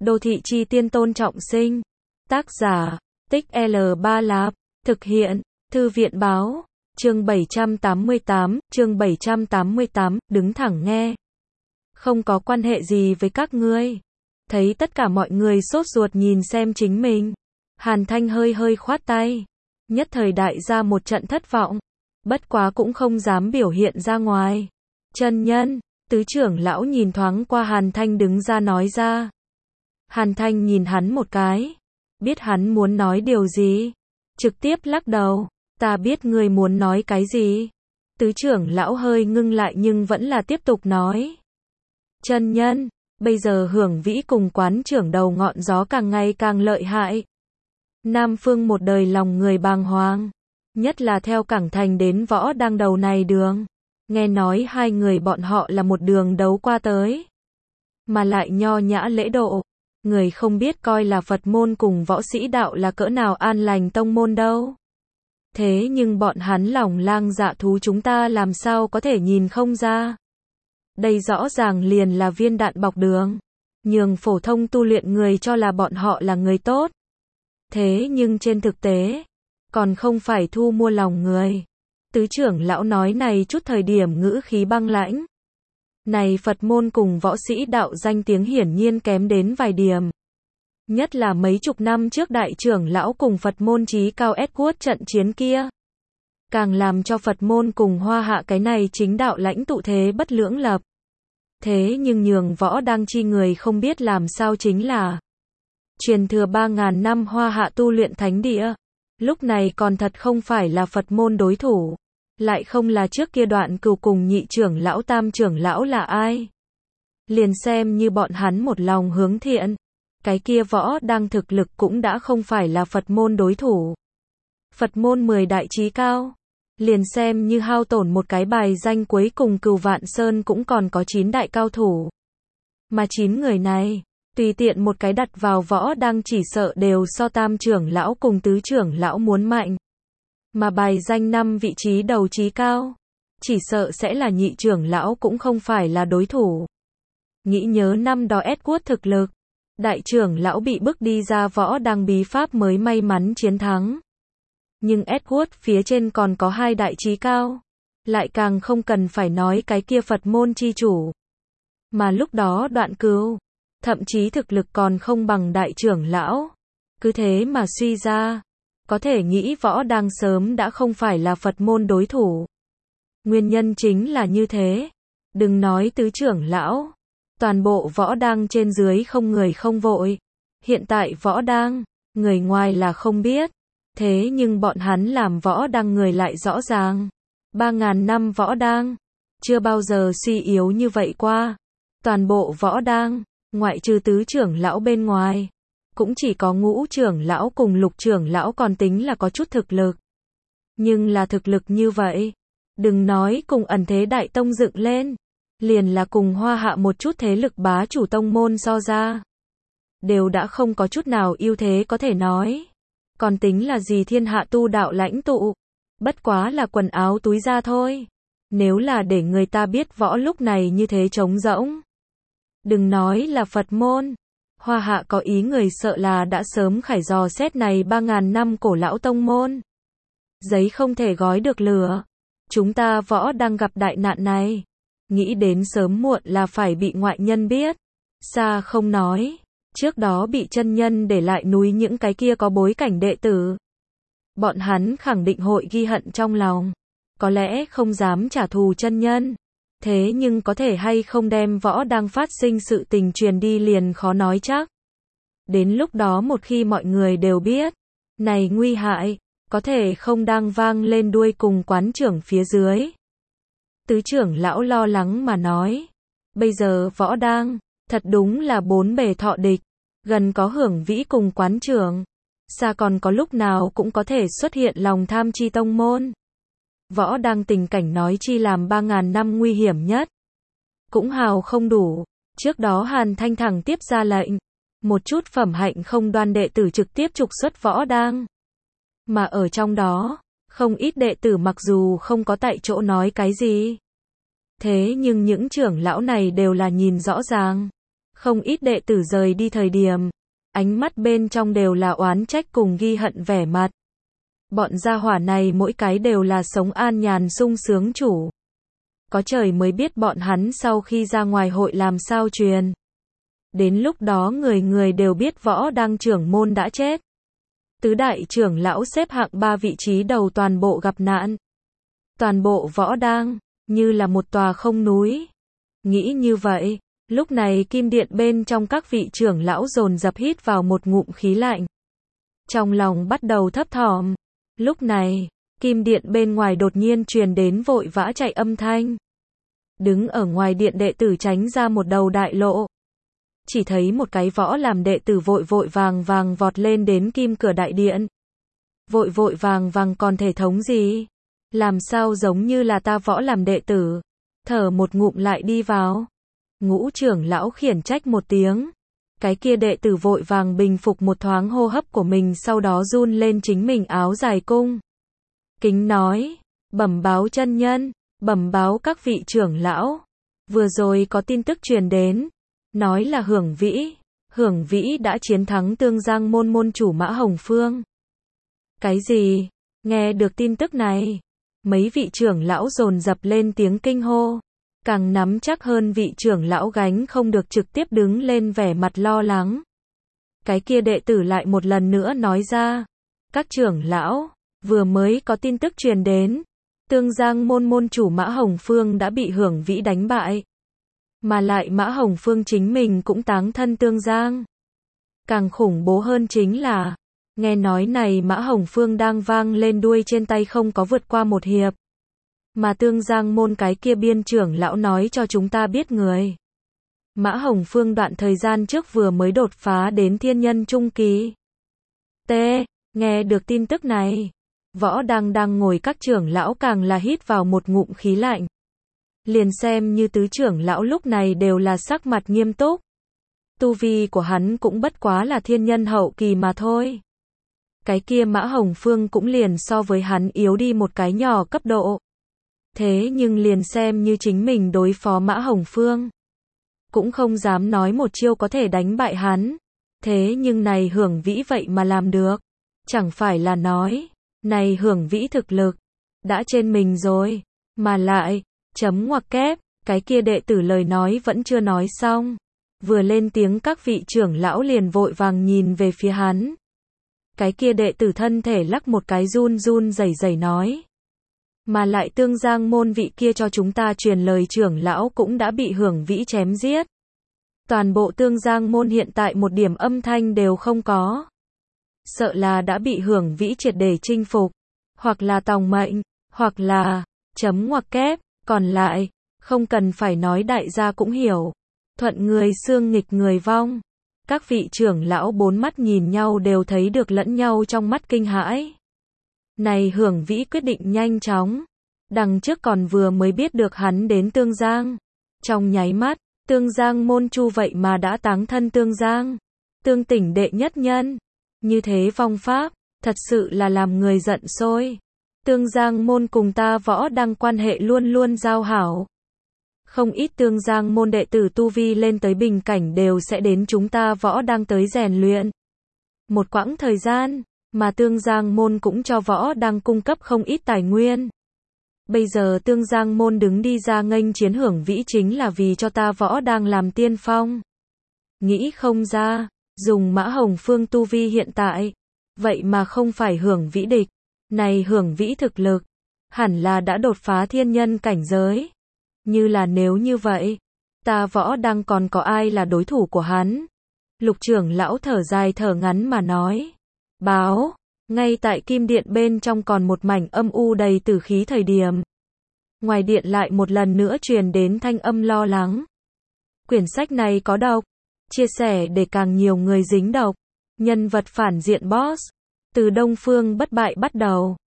Đô thị chi tiên tôn trọng sinh. Tác giả, Tích L3 Lạp. Thực hiện, Thư viện báo. Chương 788, đứng thẳng nghe. Không có quan hệ gì với các ngươi. Thấy tất cả mọi người sốt ruột nhìn xem chính mình. Hàn Thanh hơi hơi khoát tay. Nhất thời đại ra một trận thất vọng. Bất quá cũng không dám biểu hiện ra ngoài. Chân nhân, tứ trưởng lão nhìn thoáng qua Hàn Thanh đứng ra nói ra. Hàn Thanh nhìn hắn một cái. Biết hắn muốn nói điều gì. Trực tiếp lắc đầu. Ta biết ngươi muốn nói cái gì. Tứ trưởng lão hơi ngưng lại nhưng vẫn là tiếp tục nói. Chân nhân, bây giờ Hưởng Vĩ cùng quán trưởng đầu ngọn gió càng ngày càng lợi hại. Nam Phương một đời lòng người bàng hoàng. Nhất là theo Cảng Thành đến Võ Đang đầu này đường. Nghe nói hai người bọn họ là một đường đấu qua tới. Mà lại nho nhã lễ độ. Người không biết coi là Phật môn cùng võ sĩ đạo là cỡ nào an lành tông môn đâu. Thế nhưng bọn hắn lòng lang dạ thú chúng ta làm sao có thể nhìn không ra. Đây rõ ràng liền là viên đạn bọc đường. Nhường phổ thông tu luyện người cho là bọn họ là người tốt. Thế nhưng trên thực tế, còn không phải thu mua lòng người. Tứ trưởng lão nói này chút thời điểm ngữ khí băng lãnh. Này Phật môn cùng võ sĩ đạo danh tiếng hiển nhiên kém đến vài điểm. Nhất là mấy chục năm trước đại trưởng lão cùng Phật môn chí cao Edward trận chiến kia. Càng làm cho Phật môn cùng Hoa Hạ cái này chính đạo lãnh tụ thế bất lưỡng lập. Thế nhưng nhường Võ Đang chi người không biết làm sao chính là truyền thừa 3.000 năm Hoa Hạ tu luyện thánh địa. Lúc này còn thật không phải là Phật môn đối thủ. Lại không là trước kia Đoạn Cừu cùng nhị trưởng lão tam trưởng lão là ai. Liền xem như bọn hắn một lòng hướng thiện. Cái kia Võ Đang thực lực cũng đã không phải là Phật môn đối thủ. Phật môn 10 đại chí cao. Liền xem như hao tổn một cái bài danh cuối cùng Cừu Vạn Sơn cũng còn có 9 đại cao thủ. Mà 9 người này, tùy tiện một cái đặt vào Võ Đang chỉ sợ đều so tam trưởng lão cùng tứ trưởng lão muốn mạnh. Mà bài danh 5 vị trí đầu chí cao, chỉ sợ sẽ là nhị trưởng lão cũng không phải là đối thủ. Nghĩ nhớ năm đó Edward thực lực, đại trưởng lão bị bức đi ra Võ Đang bí pháp mới may mắn chiến thắng. Nhưng Edward phía trên còn có 2 đại chí cao, lại càng không cần phải nói cái kia Phật môn chi chủ. Mà lúc đó Đoạn Cừu, thậm chí thực lực còn không bằng đại trưởng lão. Cứ thế mà suy ra, có thể nghĩ Võ Đang sớm đã không phải là Phật môn đối thủ. Nguyên nhân chính là như thế. Đừng nói tứ trưởng lão, toàn bộ Võ Đang trên dưới không người không vội. Hiện tại Võ Đang, người ngoài là không biết. Thế nhưng bọn hắn làm Võ Đang người lại rõ ràng. 3.000 năm Võ Đang, chưa bao giờ suy yếu như vậy qua. Toàn bộ Võ Đang, ngoại trừ tứ trưởng lão bên ngoài, cũng chỉ có ngũ trưởng lão cùng lục trưởng lão còn tính là có chút thực lực. Nhưng là thực lực như vậy, đừng nói cùng ẩn thế đại tông dựng lên, liền là cùng Hoa Hạ một chút thế lực bá chủ tông môn so ra, đều đã không có chút nào ưu thế có thể nói. Còn tính là gì thiên hạ tu đạo lãnh tụ, bất quá là quần áo túi da thôi. Nếu là để người ta biết Võ lúc này như thế trống rỗng, đừng nói là Phật môn, Hoa Hạ có ý người sợ là đã sớm khải dò xét này 3.000 năm cổ lão tông môn. Giấy không thể gói được lửa. Chúng ta Võ đang gặp đại nạn này. Nghĩ đến sớm muộn là phải bị ngoại nhân biết. Xa không nói. Trước đó bị chân nhân để lại núi những cái kia có bối cảnh đệ tử. Bọn hắn khẳng định hội ghi hận trong lòng. Có lẽ không dám trả thù chân nhân. Thế nhưng có thể hay không đem Võ đang phát sinh sự tình truyền đi liền khó nói chắc. Đến lúc đó một khi mọi người đều biết, này nguy hại, có thể không đang vang lên đuôi cùng quán trưởng phía dưới. Tứ trưởng lão lo lắng mà nói, bây giờ Võ đang, thật đúng là bốn bề thọ địch, gần có Hưởng Vĩ cùng quán trưởng, xa còn có lúc nào cũng có thể xuất hiện lòng tham chi tông môn. Võ đang tình cảnh nói chi làm 3.000 năm nguy hiểm nhất. Cũng hào không đủ. Trước đó Hàn Thanh thẳng tiếp ra lệnh. Một chút phẩm hạnh không đoan đệ tử trực tiếp trục xuất Võ đang. Mà ở trong đó, không ít đệ tử mặc dù không có tại chỗ nói cái gì. Thế nhưng những trưởng lão này đều là nhìn rõ ràng. Không ít đệ tử rời đi thời điểm, ánh mắt bên trong đều là oán trách cùng ghi hận vẻ mặt. Bọn gia hỏa này mỗi cái đều là sống an nhàn sung sướng chủ. Có trời mới biết bọn hắn sau khi ra ngoài hội làm sao truyền. Đến lúc đó người người đều biết Võ Đăng trưởng môn đã chết. Tứ đại trưởng lão xếp hạng 3 vị trí đầu toàn bộ gặp nạn. Toàn bộ Võ Đăng, như là một tòa không núi. Nghĩ như vậy, lúc này kim điện bên trong các vị trưởng lão dồn dập hít vào một ngụm khí lạnh. Trong lòng bắt đầu thấp thỏm. Lúc này, kim điện bên ngoài đột nhiên truyền đến vội vã chạy âm thanh. Đứng ở ngoài điện đệ tử tránh ra một đầu đại lộ. Chỉ thấy một cái võ làm đệ tử vội vội vàng vàng vọt lên đến kim cửa đại điện. Vội vội vàng vàng còn thể thống gì? Làm sao giống như là ta võ làm đệ tử? Thở một ngụm lại đi vào. Ngũ trưởng lão khiển trách một tiếng. Cái kia đệ tử vội vàng bình phục một thoáng hô hấp của mình, sau đó run lên chính mình áo dài cung. Kính nói, bẩm báo chân nhân, bẩm báo các vị trưởng lão. Vừa rồi có tin tức truyền đến, nói là Hưởng Vĩ đã chiến thắng Tương Giang môn môn chủ Mã Hồng Phương. Cái gì? Nghe được tin tức này, mấy vị trưởng lão dồn dập lên tiếng kinh hô. Càng nắm chắc hơn vị trưởng lão gánh không được trực tiếp đứng lên vẻ mặt lo lắng. Cái kia đệ tử lại một lần nữa nói ra. Các trưởng lão, vừa mới có tin tức truyền đến. Tương Giang môn môn chủ Mã Hồng Phương đã bị Hưởng Vĩ đánh bại. Mà lại Mã Hồng Phương chính mình cũng táng thân Tương Giang. Càng khủng bố hơn chính là, nghe nói này Mã Hồng Phương đang vang lên đuôi trên tay không có vượt qua một hiệp. Mà Tương Giang môn cái kia biên trưởng lão nói cho chúng ta biết người. Mã Hồng Phương đoạn thời gian trước vừa mới đột phá đến thiên nhân trung kỳ. Nghe được tin tức này, Võ Đăng đang ngồi các trưởng lão càng là hít vào một ngụm khí lạnh. Liền xem như tứ trưởng lão lúc này đều là sắc mặt nghiêm túc. Tu vi của hắn cũng bất quá là thiên nhân hậu kỳ mà thôi. Cái kia Mã Hồng Phương cũng liền so với hắn yếu đi một cái nhỏ cấp độ. Thế nhưng liền xem như chính mình đối phó Mã Hồng Phương, cũng không dám nói một chiêu có thể đánh bại hắn. Thế nhưng này Hưởng Vĩ vậy mà làm được. Chẳng phải là nói, này Hưởng Vĩ thực lực đã trên mình rồi. Mà lại, chấm ngoặc kép, cái kia đệ tử lời nói vẫn chưa nói xong. Vừa lên tiếng các vị trưởng lão liền vội vàng nhìn về phía hắn. Cái kia đệ tử thân thể lắc một cái run run rẩy rẩy nói. Mà lại Tương Giang môn vị kia cho chúng ta truyền lời trưởng lão cũng đã bị Hưởng Vĩ chém giết. Toàn bộ Tương Giang môn hiện tại một điểm âm thanh đều không có. Sợ là đã bị Hưởng Vĩ triệt để chinh phục. Hoặc là tòng mệnh, hoặc là, chấm ngoặc kép, còn lại, không cần phải nói đại gia cũng hiểu. Thuận người xương nghịch người vong. Các vị trưởng lão bốn mắt nhìn nhau đều thấy được lẫn nhau trong mắt kinh hãi. Này Hưởng Vĩ quyết định nhanh chóng. Đằng trước còn vừa mới biết được hắn đến Tương Giang. Trong nháy mắt, Tương Giang môn chu vậy mà đã táng thân Tương Giang. Tương tỉnh đệ nhất nhân. Như thế phong pháp, thật sự là làm người giận sôi. Tương Giang môn cùng ta Võ Đăng quan hệ luôn luôn giao hảo. Không ít Tương Giang môn đệ tử tu vi lên tới bình cảnh đều sẽ đến chúng ta Võ Đăng tới rèn luyện. Một quãng thời gian, mà Tương Giang môn cũng cho Võ Đăng cung cấp không ít tài nguyên. Bây giờ Tương Giang môn đứng đi ra nghênh chiến Hưởng Vĩ chính là vì cho ta Võ Đăng làm tiên phong. Nghĩ không ra, dùng Mã Hồng Phương tu vi hiện tại, vậy mà không phải Hưởng Vĩ địch. Này Hưởng Vĩ thực lực, hẳn là đã đột phá thiên nhân cảnh giới. Như là nếu như vậy, ta Võ Đăng còn có ai là đối thủ của hắn? Lục trưởng lão thở dài thở ngắn mà nói. Báo, ngay tại kim điện bên trong còn một mảnh âm u đầy tử khí thời điểm. Ngoài điện lại một lần nữa truyền đến thanh âm lo lắng. Quyển sách này có độc, chia sẻ để càng nhiều người dính độc. Nhân vật phản diện boss, từ Đông Phương bất bại bắt đầu.